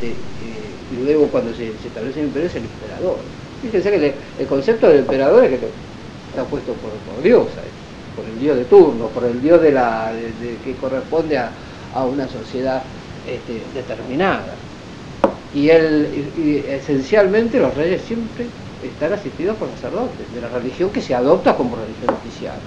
y luego cuando se establece el imperio es el emperador. Fíjense que el concepto del emperador es que está puesto por Dios, por el dios de turno, por el dios que corresponde a una sociedad determinada. Y esencialmente los reyes siempre están asistidos por sacerdotes de la religión que se adopta como religión oficial.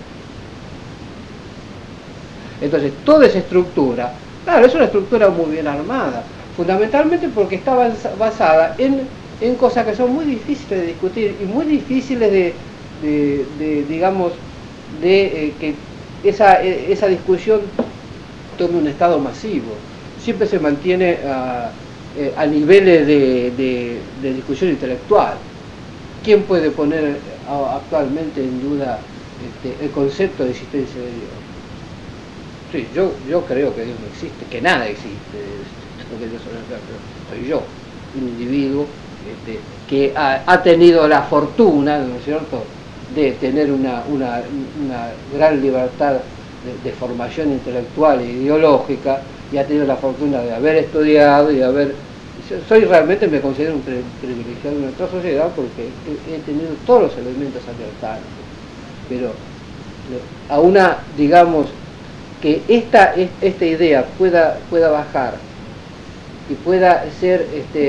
Entonces toda esa estructura, claro, es una estructura muy bien armada, fundamentalmente porque está basada en cosas que son muy difíciles de discutir y muy difíciles digamos, que esa discusión tome un estado masivo. Siempre se mantiene a niveles de discusión intelectual. ¿Quién puede poner actualmente en duda el concepto de existencia de Dios? Sí, yo creo que Dios no existe, que nada existe, lo que yo soy yo, un individuo que ha tenido la fortuna, ¿no es cierto?, de tener una gran libertad de formación intelectual e ideológica, y ha tenido la fortuna de haber estudiado y de haber... realmente me considero un privilegiado en nuestra sociedad porque he tenido todos los elementos a mi alcance, pero a una, digamos, que esta idea pueda bajar y pueda ser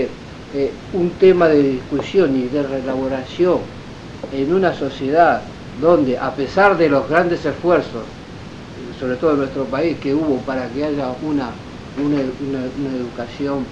un tema de discusión y de reelaboración en una sociedad donde, a pesar de los grandes esfuerzos, sobre todo en nuestro país, que hubo para que haya una educación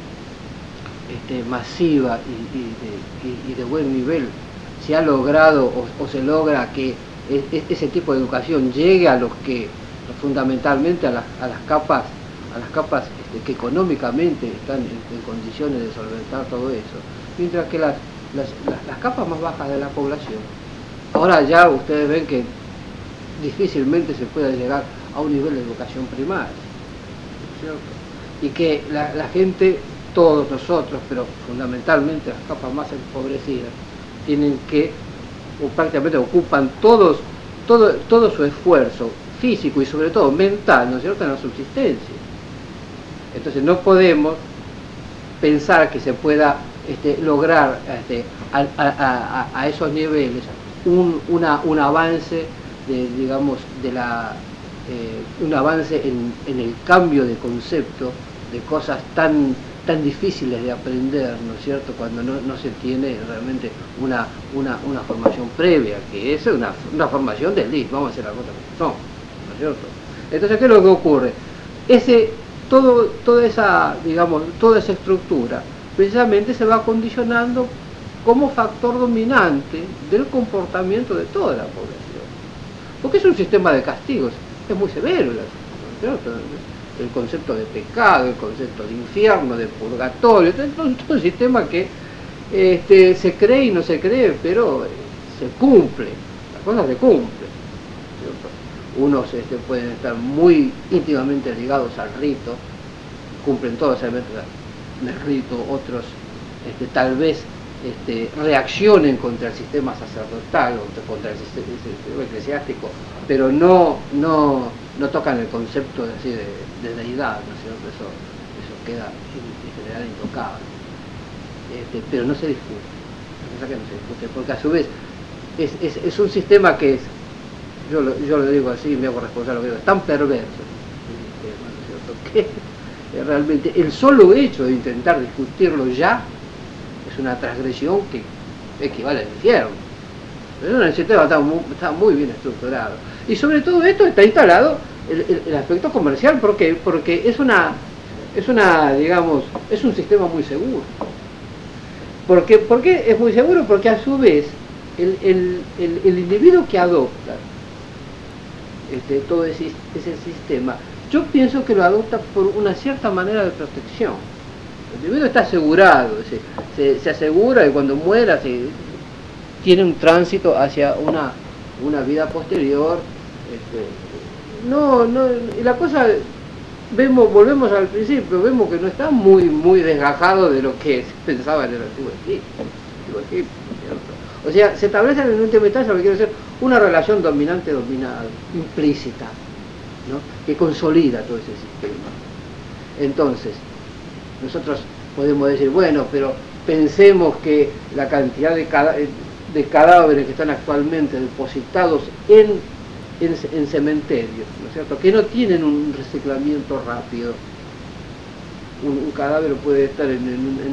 masiva y de buen nivel, se ha logrado o se logra que ese tipo de educación llegue a los que fundamentalmente a las capas que económicamente están en condiciones de solventar todo eso, mientras que las capas más bajas de la población, ahora ya ustedes ven que difícilmente se puede llegar a un nivel de educación primaria, ¿cierto? Y que la gente, todos nosotros, pero fundamentalmente las capas más empobrecidas, tienen que, o prácticamente ocupan todo su esfuerzo físico y sobre todo mental, ¿no es cierto?, en la subsistencia. Entonces no podemos pensar que se pueda lograr a esos niveles un avance digamos, un avance en el cambio de concepto de cosas tan difíciles de aprender, ¿no es cierto?, cuando no se tiene realmente una formación previa, que es una formación de elite, vamos a hacer la cosa que son, ¿no es cierto? Entonces, ¿qué es lo que ocurre? Toda esa estructura precisamente se va condicionando como factor dominante del comportamiento de toda la población, porque es un sistema de castigos, es muy severo, ¿no es cierto?, el concepto de pecado, el concepto de infierno, de purgatorio, todo un sistema que se cree y no se cree, pero se cumple, las cosas se cumplen, ¿cierto? Unos pueden estar muy íntimamente ligados al rito, cumplen todos los elementos del rito, otros tal vez reaccionen contra el sistema sacerdotal o contra el sistema eclesiástico, pero no tocan el concepto de deidad, ¿no es cierto? Eso queda en general intocable, pero no se discute, porque a su vez es un sistema que es, yo lo digo así, me hago responsable, es tan perverso el sistema, ¿no es cierto?, que realmente el solo hecho de intentar discutirlo ya es una transgresión que equivale al infierno. Pero el sistema está muy bien estructurado. Y sobre todo esto está instalado el aspecto comercial, porque es un sistema muy seguro. ¿Por qué es muy seguro? Porque a su vez el individuo que adopta todo ese sistema, yo pienso que lo adopta por una cierta manera de protección. El individuo está asegurado, se asegura que cuando muera tiene un tránsito hacia una vida posterior. Y la cosa, volvemos al principio, vemos que no está muy desgajado de lo que se pensaba en el antiguo Egipto, ¿cierto? O sea, se establece en el último instancia lo que quiere decir una relación dominante-dominada, implícita, ¿no?, que consolida todo ese sistema. Entonces, nosotros podemos decir, bueno, pero pensemos que la cantidad de cadáveres que están actualmente depositados en cementerios, ¿no es cierto?, que no tienen un reciclamiento rápido. Un cadáver puede estar en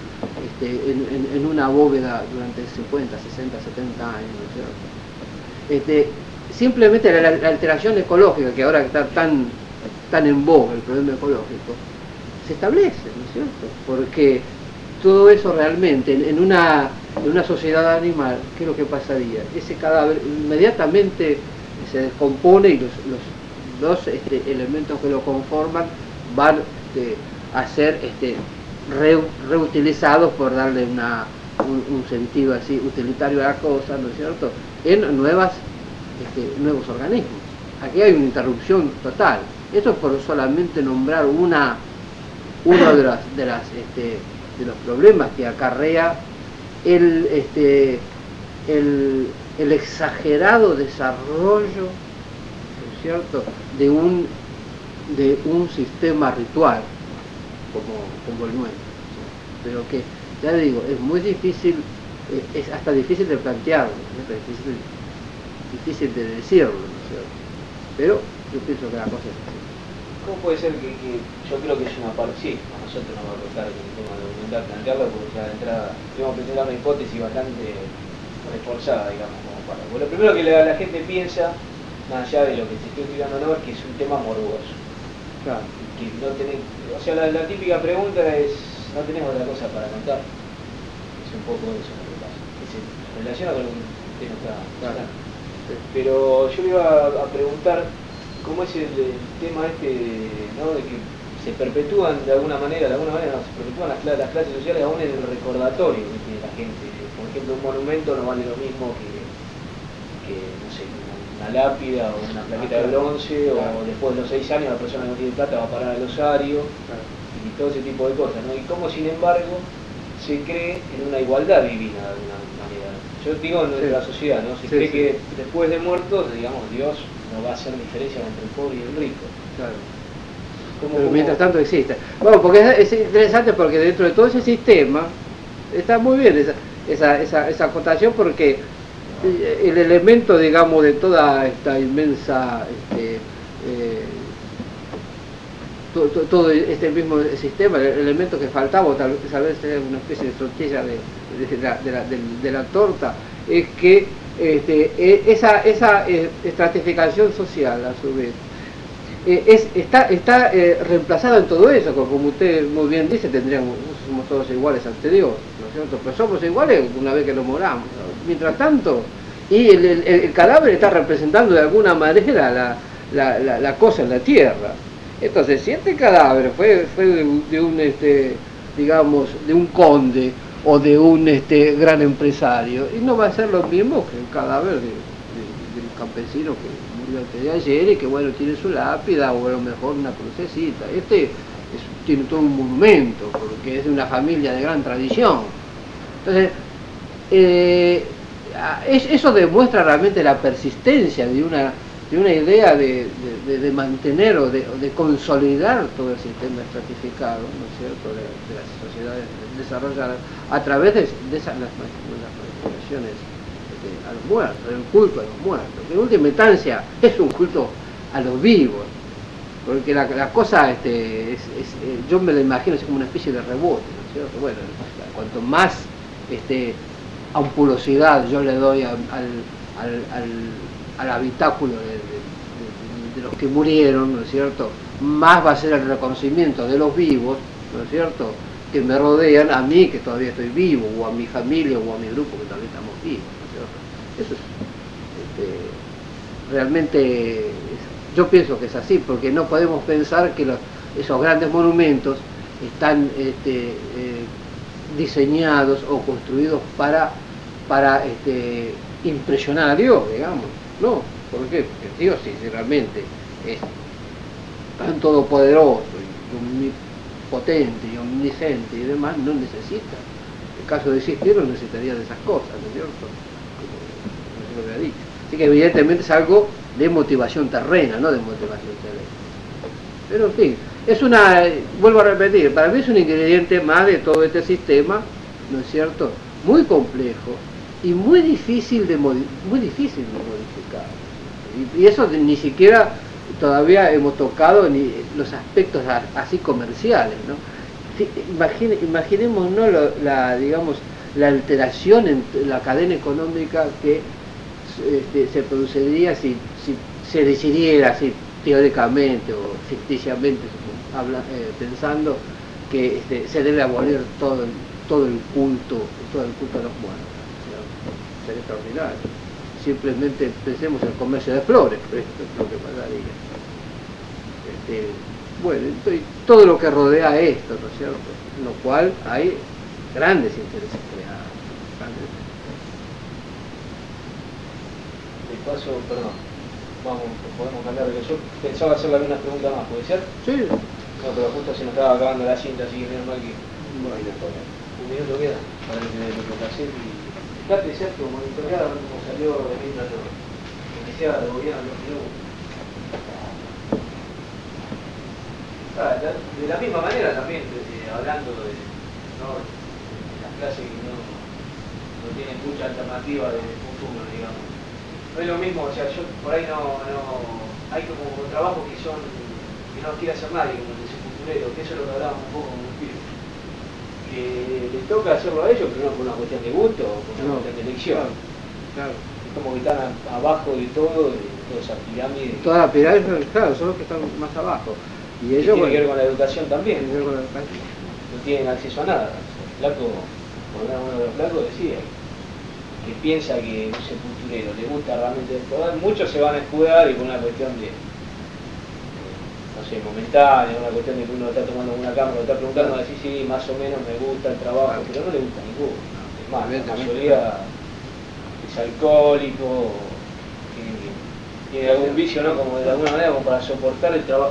una bóveda durante 50, 60, 70 años, ¿no es cierto? Simplemente la alteración ecológica, que ahora está tan en boga el problema ecológico, se establece, ¿no es cierto? Porque todo eso realmente, en una sociedad animal, ¿qué es lo que pasaría? Ese cadáver inmediatamente se descompone y los elementos que lo conforman van a ser reutilizados, por darle un sentido así utilitario a la cosa, ¿no es cierto?, en nuevos organismos. Aquí hay una interrupción total. Esto es por solamente nombrar uno de los problemas que acarrea el exagerado desarrollo, ¿no es cierto?, de un sistema ritual como el nuestro, ¿sí? Pero que, ya digo, es muy difícil, es hasta difícil de plantearlo, ¿no? difícil de decirlo, ¿no es cierto? Pero yo pienso que la cosa es así. ¿Cómo puede ser que yo creo que es una parte, sí, a nosotros nos va a costar el tema de documentar, plantearlo, porque ya de entrada tenemos que presentar una hipótesis bastante reforzada, digamos, como para. Bueno, lo primero que la gente piensa, más allá de lo que te estoy estudiando no, es que es un tema morboso. Claro. Que no tenés, o sea, la típica pregunta es, ¿no tenés otra cosa para contar? Es un poco eso lo que pasa. Se relaciona con lo que usted nos está hablando. Pero yo le iba a preguntar cómo es el tema ¿no?, de que se perpetúan de alguna manera no, se perpetúan las clases sociales aún en el recordatorio que tiene la gente. Por ejemplo, un monumento no vale lo mismo que no sé, una lápida o una plaqueta de bronce, o después de los 6 años la persona que no tiene plata va a parar al osario, y todo ese tipo de cosas, ¿no? Y cómo, sin embargo, se cree en una igualdad divina de alguna manera. Yo digo en nuestra sociedad, ¿no? Se cree que después de muertos, digamos, Dios no va a hacer diferencia entre el pobre y el rico. Claro. Pero mientras tanto existe. Bueno, porque es interesante, porque dentro de todo ese sistema está muy bien esa acotación, porque el elemento, digamos, de toda esta inmensa todo este mismo sistema, el elemento que faltaba, tal vez sea una especie de tortilla de la torta, es que esa estratificación social, a su vez, está reemplazada en todo eso, como usted muy bien dice, somos todos iguales ante Dios, ¿no es cierto? Pero somos iguales una vez que nos moramos, ¿no? Mientras tanto, y el cadáver está representando de alguna manera la cosa en la tierra. Entonces, si este cadáver fue de un digamos, de un conde o de un gran empresario, y no va a ser lo mismo que el cadáver de un campesino que murió antes de ayer y que, bueno, tiene su lápida o a lo mejor una crucecita. Tiene todo un monumento porque es de una familia de gran tradición. Entonces, eso demuestra realmente la persistencia de una idea de mantener o de consolidar todo el sistema estratificado, ¿no es cierto?, de las sociedades desarrolladas a través de las manifestaciones a los muertos, el culto a los muertos, que en última instancia es un culto a los vivos, porque la cosa yo me lo imagino así como una especie de rebote, ¿no es cierto? Bueno, cuanto más ampulosidad yo le doy al habitáculo de los que murieron, ¿no es cierto?, más va a ser el reconocimiento de los vivos, ¿no es cierto?, que me rodean a mí, que todavía estoy vivo, o a mi familia, o a mi grupo, que todavía estamos vivos, ¿no es cierto? Eso es realmente, yo pienso que es así, porque no podemos pensar que esos grandes monumentos están diseñados o construidos para impresionar a Dios, digamos. No, ¿por qué? Porque Dios, si realmente es tan todopoderoso y omnipotente y omnisciente y demás, no necesita. En caso de existir, no necesitaría de esas cosas, ¿no es cierto? Como yo lo había dicho. Así que evidentemente es algo de motivación terrena, no de motivación celeste. Pero en fin, es una, vuelvo a repetir, para mí es un ingrediente más de todo este sistema, ¿no es cierto? Muy complejo y muy difícil de modificar. Y eso ni siquiera todavía hemos tocado ni los aspectos así comerciales, ¿no? Imaginemos, ¿no? Digamos, la alteración en la cadena económica que se produciría si se decidiera así teóricamente o ficticiamente pensando que se debe abolir todo el culto a los muertos. Sería extraordinario. Simplemente pensemos en el comercio de flores, esto es lo que pasaría. Bueno, entonces, todo lo que rodea esto, ¿no es cierto? En lo cual hay grandes intereses creados. De paso, perdón, podemos cambiar, porque yo pensaba hacerle algunas preguntas más, ¿puede ser? Sí. No, pero justo se nos estaba acabando la cinta, así que menos mal que... Bueno, un minuto queda para que me lo pasé y... Fíjate, Sergio, monitorear cómo salió de la iniciada de gobierno de los de la misma manera también, hablando de las clases que no tienen mucha alternativa de consumo, digamos. No es lo mismo, o sea, yo por ahí no hay como trabajos que no quiere hacer nadie, como el de sepulturero, que eso es lo que hablábamos un poco con un pibe. Que les toca hacerlo a ellos, pero no por una cuestión de gusto o por una cuestión de elección. Claro. Es como que están abajo de todo, de toda esa pirámide. Toda la pirámide, claro, son los que están más abajo. Y ellos, tiene que ver con la educación también. Tiene que ver con la educación. No tienen acceso a nada. El flaco, uno de los flacos decía que piensa que un sepulturero le gusta realmente explorar, muchos se van a escudar y por una cuestión de no sé, momentánea, una cuestión de que uno está tomando una cámara, lo está preguntando, decir sí, más o menos me gusta el trabajo, pero no le gusta a ninguno. Es más, la mayoría es alcohólico, tiene algún vicio, ¿no? Como de alguna manera como para soportar el trabajo.